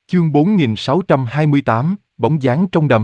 Chương 4628, bóng dáng trong đầm.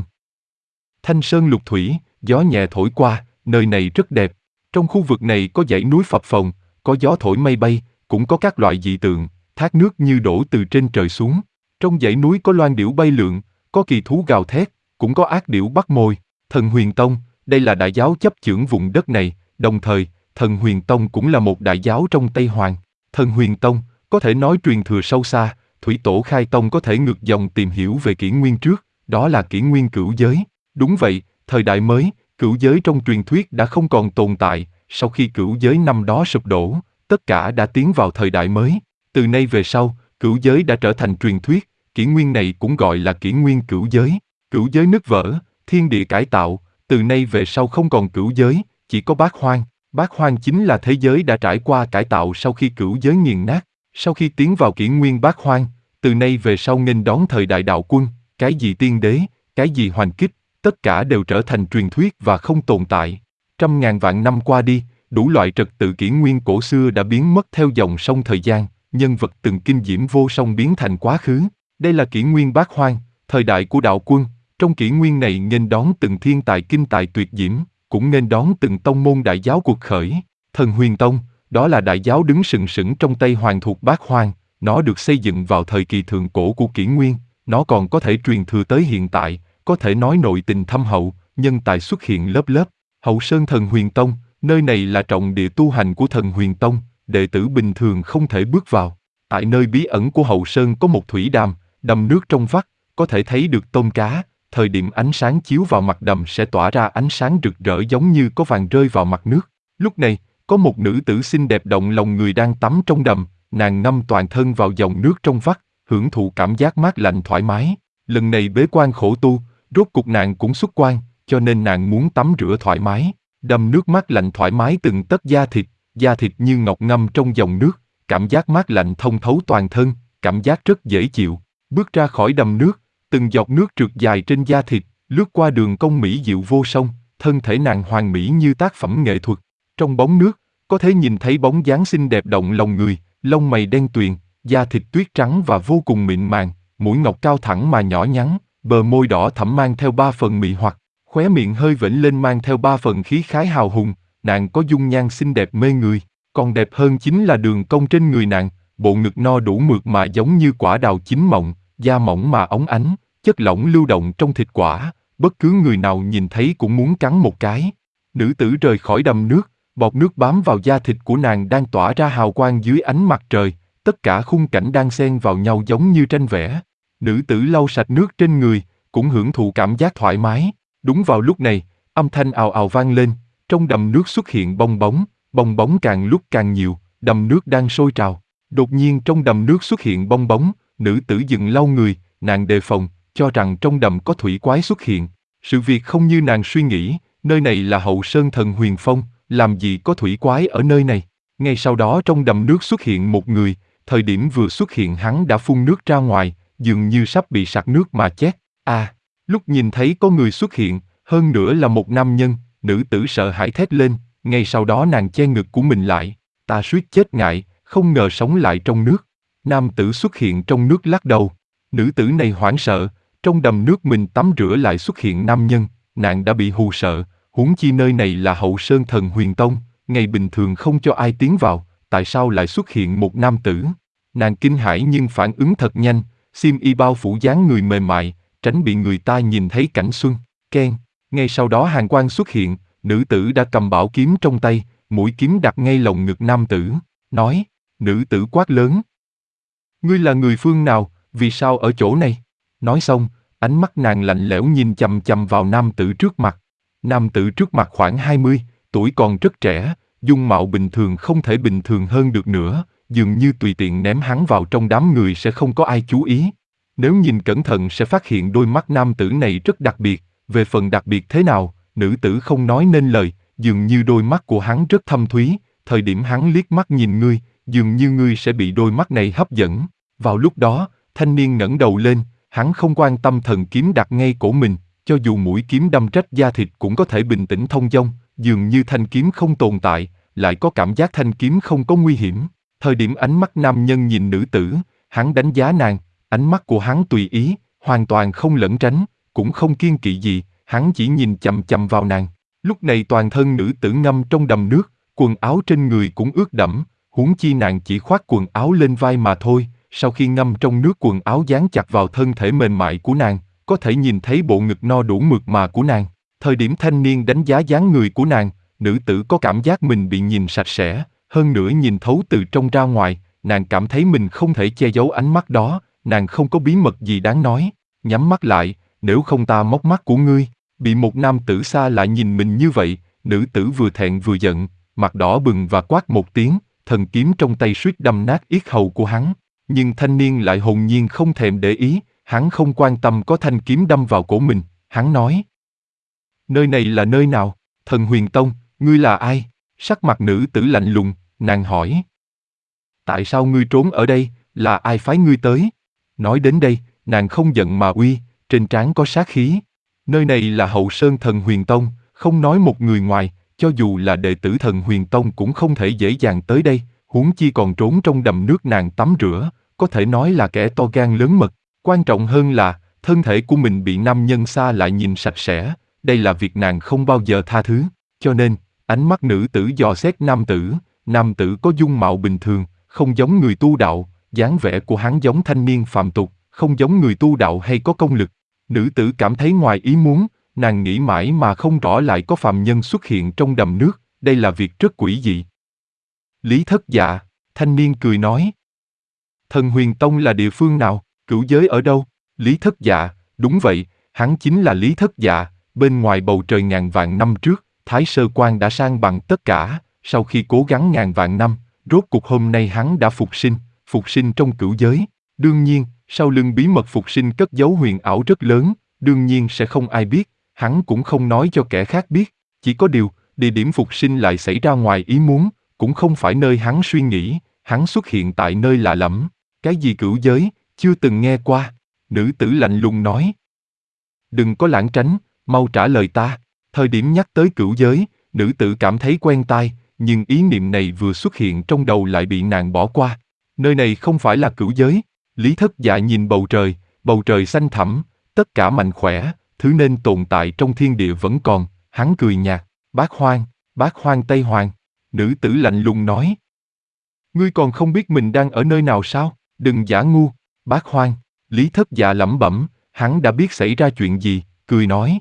Thanh sơn lục thủy, gió nhẹ thổi qua, nơi này rất đẹp. Trong khu vực này có dãy núi phập phồng, có gió thổi mây bay, cũng có các loại dị tượng, thác nước như đổ từ trên trời xuống. Trong dãy núi có loan điểu bay lượn, có kỳ thú gào thét, cũng có ác điểu bắt mồi. Thần Huyền Tông, đây là đại giáo chấp chưởng vùng đất này, đồng thời, Thần Huyền Tông cũng là một đại giáo trong Tây Hoàng. Thần Huyền Tông, có thể nói truyền thừa sâu xa, Thủy Tổ khai tông có thể ngược dòng tìm hiểu về kỷ nguyên trước, đó là kỷ nguyên cửu giới. Đúng vậy, thời đại mới, cửu giới trong truyền thuyết đã không còn tồn tại, sau khi cửu giới năm đó sụp đổ, tất cả đã tiến vào thời đại mới. Từ nay về sau, cửu giới đã trở thành truyền thuyết, kỷ nguyên này cũng gọi là kỷ nguyên cửu giới. Cửu giới nứt vỡ, thiên địa cải tạo, từ nay về sau không còn cửu giới, chỉ có bát hoang. Bát hoang chính là thế giới đã trải qua cải tạo sau khi cửu giới nghiền nát. Sau khi tiến vào kỷ nguyên bát hoang, từ nay về sau nghênh đón thời đại đạo quân, cái gì tiên đế, cái gì hoành kích, tất cả đều trở thành truyền thuyết và không tồn tại. Trăm ngàn vạn năm qua đi, đủ loại trật tự kỷ nguyên cổ xưa đã biến mất theo dòng sông thời gian, nhân vật từng kinh diễm vô song biến thành quá khứ. Đây là kỷ nguyên bát hoang, thời đại của đạo quân. Trong kỷ nguyên này nghênh đón từng thiên tài kinh tài tuyệt diễm, cũng nghênh đón từng tông môn đại giáo cuộc khởi. Thần Huyền Tông, đó là đại giáo đứng sừng sững trong Tây Hoàng thuộc bát hoang, nó được xây dựng vào thời kỳ thượng cổ của kỷ nguyên, nó còn có thể truyền thừa tới hiện tại, có thể nói nội tình thâm hậu, nhân tài xuất hiện lớp lớp. Hậu Sơn Thần Huyền Tông, nơi này là trọng địa tu hành của Thần Huyền Tông, đệ tử bình thường không thể bước vào. Tại nơi bí ẩn của Hậu Sơn có một thủy đàm, đầm nước trong vắt, có thể thấy được tôm cá, thời điểm ánh sáng chiếu vào mặt đầm sẽ tỏa ra ánh sáng rực rỡ giống như có vàng rơi vào mặt nước. Lúc này, có một nữ tử xinh đẹp động lòng người đang tắm trong đầm, nàng ngâm toàn thân vào dòng nước trong vắt, hưởng thụ cảm giác mát lạnh thoải mái. Lần này bế quan khổ tu, rốt cuộc nàng cũng xuất quan, cho nên nàng muốn tắm rửa thoải mái. Đầm nước mát lạnh thoải mái từng tấc da thịt như ngọc ngâm trong dòng nước, cảm giác mát lạnh thông thấu toàn thân, cảm giác rất dễ chịu. Bước ra khỏi đầm nước, từng giọt nước trượt dài trên da thịt, lướt qua đường cong mỹ diệu vô song, thân thể nàng hoàn mỹ như tác phẩm nghệ thuật. Trong bóng nước, có thể nhìn thấy bóng dáng xinh đẹp động lòng người, lông mày đen tuyền, da thịt tuyết trắng và vô cùng mịn màng, mũi ngọc cao thẳng mà nhỏ nhắn, bờ môi đỏ thẫm mang theo 3 phần mị hoặc, khóe miệng hơi vểnh lên mang theo 3 phần khí khái hào hùng, nàng có dung nhan xinh đẹp mê người, còn đẹp hơn chính là đường cong trên người nàng, bộ ngực no đủ mượt mà giống như quả đào chín mọng, da mỏng mà óng ánh, chất lỏng lưu động trong thịt quả, bất cứ người nào nhìn thấy cũng muốn cắn một cái. Nữ tử rời khỏi đầm nước, bọt nước bám vào da thịt của nàng đang tỏa ra hào quang dưới ánh mặt trời, tất cả khung cảnh đang xen vào nhau giống như tranh vẽ. Nữ tử lau sạch nước trên người, cũng hưởng thụ cảm giác thoải mái. Đúng vào lúc này, âm thanh ào ào vang lên, trong đầm nước xuất hiện bong bóng càng lúc càng nhiều, đầm nước đang sôi trào. Đột nhiên trong đầm nước xuất hiện bong bóng, nữ tử dừng lau người, nàng đề phòng, cho rằng trong đầm có thủy quái xuất hiện. Sự việc không như nàng suy nghĩ, nơi này là Hậu Sơn Thần Huyền Phong, làm gì có thủy quái ở nơi này. Ngay sau đó trong đầm nước xuất hiện một người, thời điểm vừa xuất hiện hắn đã phun nước ra ngoài, dường như sắp bị sặc nước mà chết. Lúc nhìn thấy có người xuất hiện, hơn nữa là một nam nhân, nữ tử sợ hãi thét lên, ngay sau đó nàng che ngực của mình lại. Ta suýt chết ngại, không ngờ sống lại trong nước. Nam tử xuất hiện trong nước lắc đầu. Nữ tử này hoảng sợ, trong đầm nước mình tắm rửa lại xuất hiện nam nhân, nàng đã bị hù sợ, huống chi nơi này là Hậu Sơn Thần Huyền Tông, ngày bình thường không cho ai tiến vào, tại sao lại xuất hiện một nam tử? Nàng kinh hãi nhưng phản ứng thật nhanh, xiêm y bao phủ dáng người mềm mại, tránh bị người ta nhìn thấy cảnh xuân. Keng, ngay sau đó hàn quang xuất hiện, nữ tử đã cầm bảo kiếm trong tay, mũi kiếm đặt ngay lồng ngực nam tử, nói, nữ tử quát lớn. Ngươi là người phương nào, vì sao ở chỗ này? Nói xong, ánh mắt nàng lạnh lẽo nhìn chằm chằm vào nam tử trước mặt. Nam tử trước mặt khoảng 20, tuổi còn rất trẻ, dung mạo bình thường không thể bình thường hơn được nữa, dường như tùy tiện ném hắn vào trong đám người sẽ không có ai chú ý. Nếu nhìn cẩn thận sẽ phát hiện đôi mắt nam tử này rất đặc biệt, về phần đặc biệt thế nào, nữ tử không nói nên lời, dường như đôi mắt của hắn rất thâm thúy, thời điểm hắn liếc mắt nhìn ngươi, dường như ngươi sẽ bị đôi mắt này hấp dẫn. Vào lúc đó, thanh niên ngẩng đầu lên, hắn không quan tâm thần kiếm đặt ngay cổ mình, cho dù mũi kiếm đâm rách da thịt cũng có thể bình tĩnh thông dong, dường như thanh kiếm không tồn tại, lại có cảm giác thanh kiếm không có nguy hiểm. Thời điểm ánh mắt nam nhân nhìn nữ tử, hắn đánh giá nàng, Ánh mắt của hắn tùy ý, hoàn toàn không lẩn tránh, cũng không kiêng kỵ gì, hắn chỉ nhìn chằm chằm vào nàng. Lúc này toàn thân nữ tử ngâm trong đầm nước, quần áo trên người cũng ướt đẫm, huống chi nàng chỉ khoác quần áo lên vai mà thôi, sau khi ngâm trong nước quần áo dán chặt vào thân thể mềm mại của nàng, có thể nhìn thấy bộ ngực no đủ mượt mà của nàng. Thời điểm thanh niên đánh giá dáng người của nàng, nữ tử có cảm giác mình bị nhìn sạch sẽ, hơn nữa nhìn thấu từ trong ra ngoài, nàng cảm thấy mình không thể che giấu ánh mắt đó, nàng không có bí mật gì đáng nói. Nhắm mắt lại, nếu không ta móc mắt của ngươi. Bị một nam tử xa lạ nhìn mình như vậy, nữ tử vừa thẹn vừa giận, mặt đỏ bừng và quát một tiếng, thần kiếm trong tay suýt đâm nát yết hầu của hắn. Nhưng thanh niên lại hồn nhiên không thèm để ý, hắn không quan tâm có thanh kiếm đâm vào cổ mình, hắn nói. Nơi này là nơi nào? Thần Huyền Tông, ngươi là ai? Sắc mặt nữ tử lạnh lùng, nàng hỏi. Tại sao ngươi trốn ở đây, là ai phái ngươi tới? Nói đến đây, nàng không giận mà uy, trên trán có sát khí. Nơi này là Hậu Sơn Thần Huyền Tông, không nói một người ngoài, cho dù là đệ tử Thần Huyền Tông cũng không thể dễ dàng tới đây, huống chi còn trốn trong đầm nước nàng tắm rửa, có thể nói là kẻ to gan lớn mật. Quan trọng hơn là, thân thể của mình bị nam nhân xa lại nhìn sạch sẽ, đây là việc nàng không bao giờ tha thứ, cho nên, ánh mắt nữ tử dò xét nam tử có dung mạo bình thường, không giống người tu đạo, dáng vẻ của hắn giống thanh niên phàm tục, không giống người tu đạo hay có công lực. Nữ tử cảm thấy ngoài ý muốn, nàng nghĩ mãi mà không rõ lại có phàm nhân xuất hiện trong đầm nước, đây là việc rất quỷ dị. Lý Thất Dạ, thanh niên cười nói. Thần Huyền Tông là địa phương nào, cửu giới ở đâu? Lý Thất Dạ, đúng vậy, hắn chính là Lý Thất Dạ, bên ngoài bầu trời ngàn vạn năm trước, Thái Sơ Quan đã san bằng tất cả, sau khi cố gắng ngàn vạn năm, rốt cuộc hôm nay hắn đã phục sinh trong cửu giới. Đương nhiên, sau lưng bí mật phục sinh cất giấu huyền ảo rất lớn, đương nhiên sẽ không ai biết, hắn cũng không nói cho kẻ khác biết, chỉ có điều, địa điểm phục sinh lại xảy ra ngoài ý muốn, cũng không phải nơi hắn suy nghĩ, hắn xuất hiện tại nơi lạ lẫm. Cái gì cửu giới, chưa từng nghe qua. Nữ tử lạnh lùng nói. Đừng có lảng tránh, mau trả lời ta. Thời điểm nhắc tới cửu giới, nữ tử cảm thấy quen tai, nhưng ý niệm này vừa xuất hiện trong đầu lại bị nàng bỏ qua. Nơi này không phải là cửu giới. Lý Thất Dạ nhìn bầu trời xanh thẳm, tất cả mạnh khỏe, thứ nên tồn tại trong thiên địa vẫn còn, hắn cười nhạt, bát hoang Tây Hoàng. Nữ tử lạnh lùng nói. Ngươi còn không biết mình đang ở nơi nào sao? Đừng giả ngu, bát hoang. Lý Thất Dạ lẩm bẩm, hắn đã biết xảy ra chuyện gì, cười nói.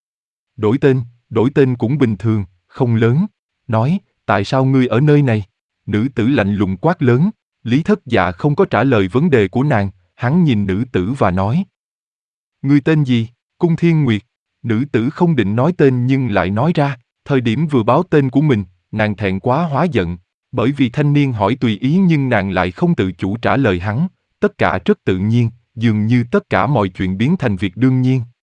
Đổi tên cũng bình thường, không lớn. Nói, tại sao ngươi ở nơi này? Nữ tử lạnh lùng quát lớn. Lý Thất Dạ không có trả lời vấn đề của nàng, hắn nhìn nữ tử và nói. Ngươi tên gì? Cung Thiên Nguyệt. Nữ tử không định nói tên nhưng lại nói ra, thời điểm vừa báo tên của mình, nàng thẹn quá hóa giận, bởi vì thanh niên hỏi tùy ý nhưng nàng lại không tự chủ trả lời hắn, tất cả rất tự nhiên, dường như tất cả mọi chuyện biến thành việc đương nhiên.